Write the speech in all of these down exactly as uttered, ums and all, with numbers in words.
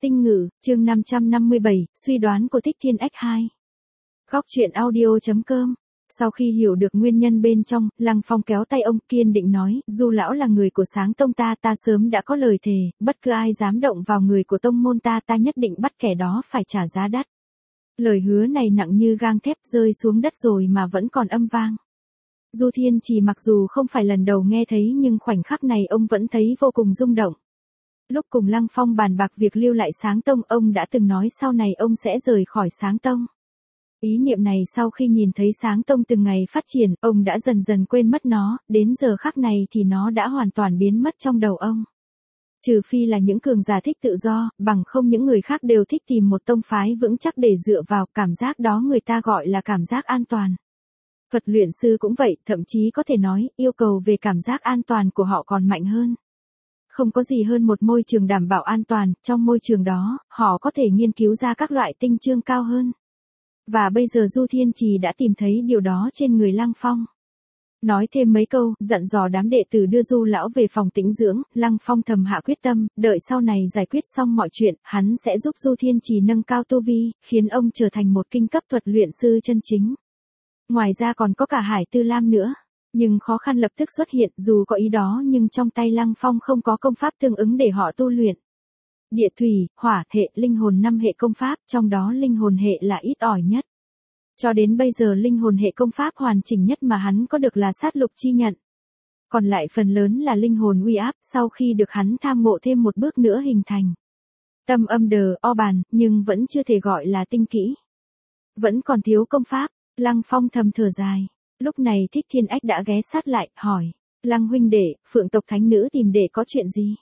Tinh ngữ, chương năm trăm năm mươi bảy, suy đoán của Thích Thiên Ách hai. Góc truyện audio.com. Sau khi hiểu được nguyên nhân bên trong, Lăng Phong kéo tay ông, kiên định nói, dù lão là người của Sáng Tông ta, ta sớm đã có lời thề, bất cứ ai dám động vào người của tông môn ta, ta nhất định bắt kẻ đó phải trả giá đắt. Lời hứa này nặng như gang thép, rơi xuống đất rồi mà vẫn còn âm vang. Du Thiên Trì mặc dù không phải lần đầu nghe thấy nhưng khoảnh khắc này ông vẫn thấy vô cùng rung động. Lúc cùng Lăng Phong bàn bạc việc lưu lại Sáng Tông, ông đã từng nói sau này ông sẽ rời khỏi Sáng Tông. Ý niệm này sau khi nhìn thấy Sáng Tông từng ngày phát triển, ông đã dần dần quên mất nó, đến giờ khắc này thì nó đã hoàn toàn biến mất trong đầu ông. Trừ phi là những cường giả thích tự do, bằng không những người khác đều thích tìm một tông phái vững chắc để dựa vào, cảm giác đó người ta gọi là cảm giác an toàn. Thuật luyện sư cũng vậy, thậm chí có thể nói, yêu cầu về cảm giác an toàn của họ còn mạnh hơn. Không có gì hơn một môi trường đảm bảo an toàn, trong môi trường đó, họ có thể nghiên cứu ra các loại tinh chương cao hơn. Và bây giờ Du Thiên Trì đã tìm thấy điều đó trên người Lăng Phong. Nói thêm mấy câu, dặn dò đám đệ tử đưa Du lão về phòng tĩnh dưỡng, Lăng Phong thầm hạ quyết tâm, đợi sau này giải quyết xong mọi chuyện, hắn sẽ giúp Du Thiên Trì nâng cao tu vi, khiến ông trở thành một kinh cấp thuật luyện sư chân chính. Ngoài ra còn có cả Hải Tư Lam nữa. Nhưng khó khăn lập tức xuất hiện, dù có ý đó nhưng trong tay Lăng Phong không có công pháp tương ứng để họ tu luyện. Địa thủy, hỏa, hệ, linh hồn năm hệ công pháp, trong đó linh hồn hệ là ít ỏi nhất. Cho đến bây giờ linh hồn hệ công pháp hoàn chỉnh nhất mà hắn có được là sát lục chi nhận. Còn lại phần lớn là linh hồn uy áp sau khi được hắn tham ngộ thêm một bước nữa hình thành. Tâm âm đờ, o bàn, nhưng vẫn chưa thể gọi là tinh kỹ. Vẫn còn thiếu công pháp, Lăng Phong thầm thở dài. Lúc này Thích Thiên Ách đã ghé sát lại, hỏi. Lăng huynh đệ, Phượng tộc thánh nữ tìm đệ có chuyện gì?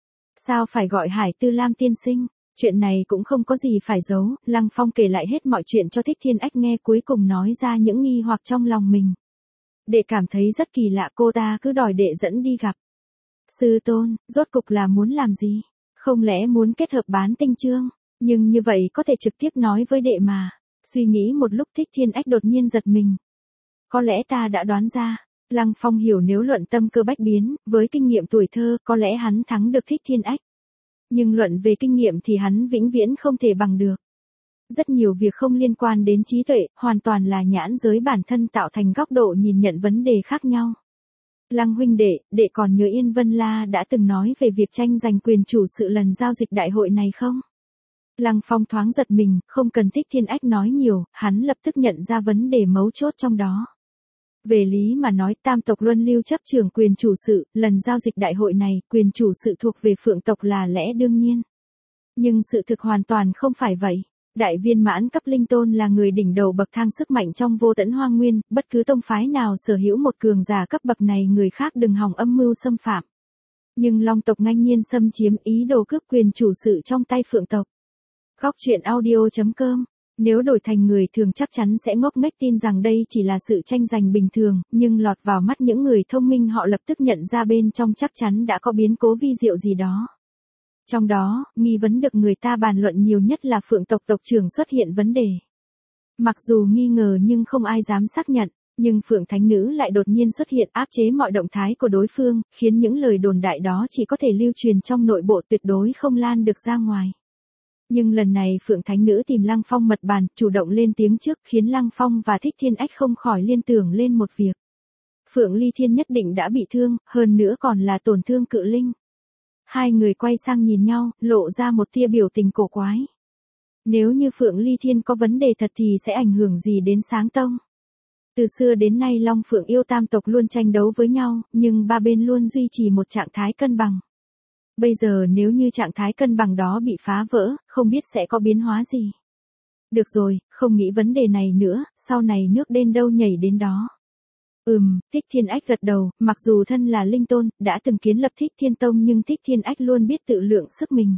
Sao phải gọi Hải Tư Lam tiên sinh? Chuyện này cũng không có gì phải giấu, Lăng Phong kể lại hết mọi chuyện cho Thích Thiên Ách nghe, cuối cùng nói ra những nghi hoặc trong lòng mình. Đệ cảm thấy rất kỳ lạ, cô ta cứ đòi đệ dẫn đi gặp. Sư tôn, rốt cục là muốn làm gì? Không lẽ muốn kết hợp bán tinh chương? Nhưng như vậy có thể trực tiếp nói với đệ mà. Suy nghĩ một lúc Thích Thiên Ách đột nhiên giật mình. Có lẽ ta đã đoán ra. Lăng Phong hiểu nếu luận tâm cơ bách biến, với kinh nghiệm tuổi thơ, có lẽ hắn thắng được Thích Thiên Ách. Nhưng luận về kinh nghiệm thì hắn vĩnh viễn không thể bằng được. Rất nhiều việc không liên quan đến trí tuệ, hoàn toàn là nhãn giới bản thân tạo thành góc độ nhìn nhận vấn đề khác nhau. Lăng huynh đệ, đệ còn nhớ Yên Vân La đã từng nói về việc tranh giành quyền chủ sự lần giao dịch đại hội này không? Lăng Phong thoáng giật mình, không cần Thích Thiên Ách nói nhiều, hắn lập tức nhận ra vấn đề mấu chốt trong đó. Về lý mà nói, tam tộc luân lưu chấp trưởng quyền chủ sự, lần giao dịch đại hội này, quyền chủ sự thuộc về Phượng tộc là lẽ đương nhiên. Nhưng sự thực hoàn toàn không phải vậy. Đại viên mãn cấp linh tôn là người đỉnh đầu bậc thang sức mạnh trong vô tận hoang nguyên, bất cứ tông phái nào sở hữu một cường giả cấp bậc này người khác đừng hòng âm mưu xâm phạm. Nhưng Long tộc ngang nhiên xâm chiếm, ý đồ cướp quyền chủ sự trong tay Phượng tộc. Góc truyện audio.com. Nếu đổi thành người thường chắc chắn sẽ ngốc nghếch tin rằng đây chỉ là sự tranh giành bình thường, nhưng lọt vào mắt những người thông minh họ lập tức nhận ra bên trong chắc chắn đã có biến cố vi diệu gì đó. Trong đó, nghi vấn được người ta bàn luận nhiều nhất là Phượng tộc tộc trưởng xuất hiện vấn đề. Mặc dù nghi ngờ nhưng không ai dám xác nhận, nhưng Phượng Thánh Nữ lại đột nhiên xuất hiện áp chế mọi động thái của đối phương, khiến những lời đồn đại đó chỉ có thể lưu truyền trong nội bộ, tuyệt đối không lan được ra ngoài. Nhưng lần này Phượng Thánh Nữ tìm Lăng Phong mật bàn, chủ động lên tiếng trước, khiến Lăng Phong và Thích Thiên Ách không khỏi liên tưởng lên một việc. Phượng Ly Thiên nhất định đã bị thương, hơn nữa còn là tổn thương cự linh. Hai người quay sang nhìn nhau, lộ ra một tia biểu tình cổ quái. Nếu như Phượng Ly Thiên có vấn đề thật thì sẽ ảnh hưởng gì đến Sáng Tông? Từ xưa đến nay Long Phượng yêu tam tộc luôn tranh đấu với nhau, nhưng ba bên luôn duy trì một trạng thái cân bằng. Bây giờ nếu như trạng thái cân bằng đó bị phá vỡ, không biết sẽ có biến hóa gì. Được rồi, không nghĩ vấn đề này nữa, sau này nước đến đâu nhảy đến đó. Ừm, Thích Thiên Ách gật đầu, mặc dù thân là linh tôn, đã từng kiến lập Thích Thiên Tông nhưng Thích Thiên Ách luôn biết tự lượng sức mình.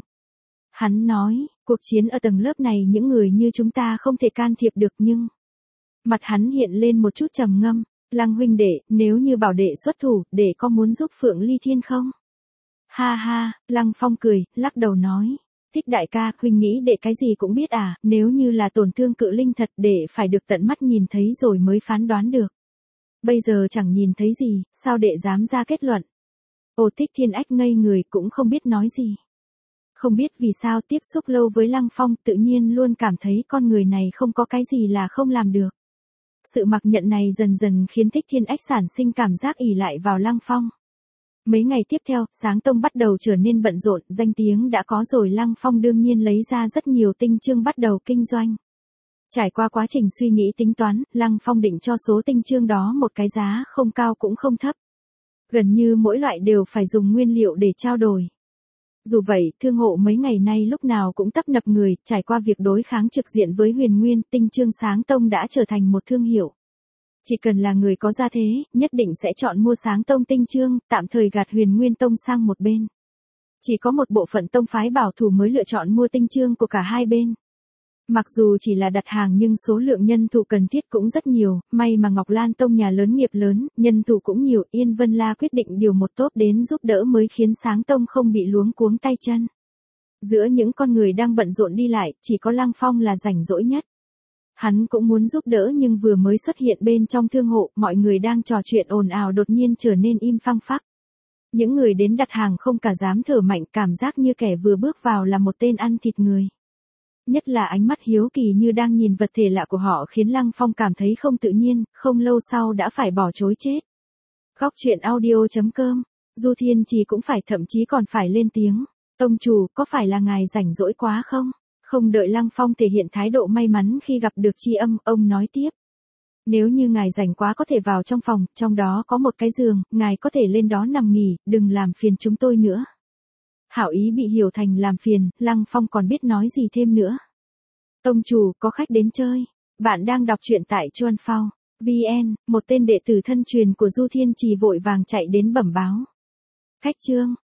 Hắn nói, cuộc chiến ở tầng lớp này những người như chúng ta không thể can thiệp được nhưng... Mặt hắn hiện lên một chút trầm ngâm, Lăng huynh đệ, nếu như bảo đệ xuất thủ, đệ có muốn giúp Phượng Ly Thiên không? Ha ha, Lăng Phong cười, lắc đầu nói. Thích đại ca, huynh nghĩ đệ cái gì cũng biết à, nếu như là tổn thương cự linh thật đệ phải được tận mắt nhìn thấy rồi mới phán đoán được. Bây giờ chẳng nhìn thấy gì, sao đệ dám ra kết luận? Ồ, Thích Thiên Ách ngây người cũng không biết nói gì. Không biết vì sao tiếp xúc lâu với Lăng Phong tự nhiên luôn cảm thấy con người này không có cái gì là không làm được. Sự mặc nhận này dần dần khiến Thích Thiên Ách sản sinh cảm giác ỷ lại vào Lăng Phong. Mấy ngày tiếp theo, Sáng Tông bắt đầu trở nên bận rộn, danh tiếng đã có rồi Lăng Phong đương nhiên lấy ra rất nhiều tinh chương bắt đầu kinh doanh. Trải qua quá trình suy nghĩ tính toán, Lăng Phong định cho số tinh chương đó một cái giá không cao cũng không thấp. Gần như mỗi loại đều phải dùng nguyên liệu để trao đổi. Dù vậy, thương hộ mấy ngày nay lúc nào cũng tấp nập người, trải qua việc đối kháng trực diện với Huyền Nguyên, tinh chương Sáng Tông đã trở thành một thương hiệu. Chỉ cần là người có gia thế, nhất định sẽ chọn mua Sáng Tông tinh chương, tạm thời gạt Huyền Nguyên Tông sang một bên. Chỉ có một bộ phận tông phái bảo thủ mới lựa chọn mua tinh chương của cả hai bên. Mặc dù chỉ là đặt hàng nhưng số lượng nhân thủ cần thiết cũng rất nhiều, may mà Ngọc Lan Tông nhà lớn nghiệp lớn, nhân thủ cũng nhiều, Yên Vân La quyết định điều một tốp đến giúp đỡ mới khiến Sáng Tông không bị luống cuống tay chân. Giữa những con người đang bận rộn đi lại, chỉ có Lăng Phong là rảnh rỗi nhất. Hắn cũng muốn giúp đỡ nhưng vừa mới xuất hiện bên trong thương hộ, mọi người đang trò chuyện ồn ào đột nhiên trở nên im phăng phắc. Những người đến đặt hàng không cả dám thở mạnh, cảm giác như kẻ vừa bước vào là một tên ăn thịt người. Nhất là ánh mắt hiếu kỳ như đang nhìn vật thể lạ của họ khiến Lăng Phong cảm thấy không tự nhiên, không lâu sau đã phải bỏ trối chết. Góc truyện audio chấm com, Du Thiên Trì cũng phải thậm chí còn phải lên tiếng. Tông chủ, có phải là ngài rảnh rỗi quá không? Không đợi Lăng Phong thể hiện thái độ may mắn khi gặp được Tri Âm, ông nói tiếp. Nếu như ngài rảnh quá có thể vào trong phòng, trong đó có một cái giường, ngài có thể lên đó nằm nghỉ, đừng làm phiền chúng tôi nữa. Hảo ý bị hiểu thành làm phiền, Lăng Phong còn biết nói gì thêm nữa. Tông chủ, có khách đến chơi. Bạn đang đọc truyện tại Chuan Phao. vê en, một tên đệ tử thân truyền của Du Thiên Trì vội vàng chạy đến bẩm báo. Khách Trương,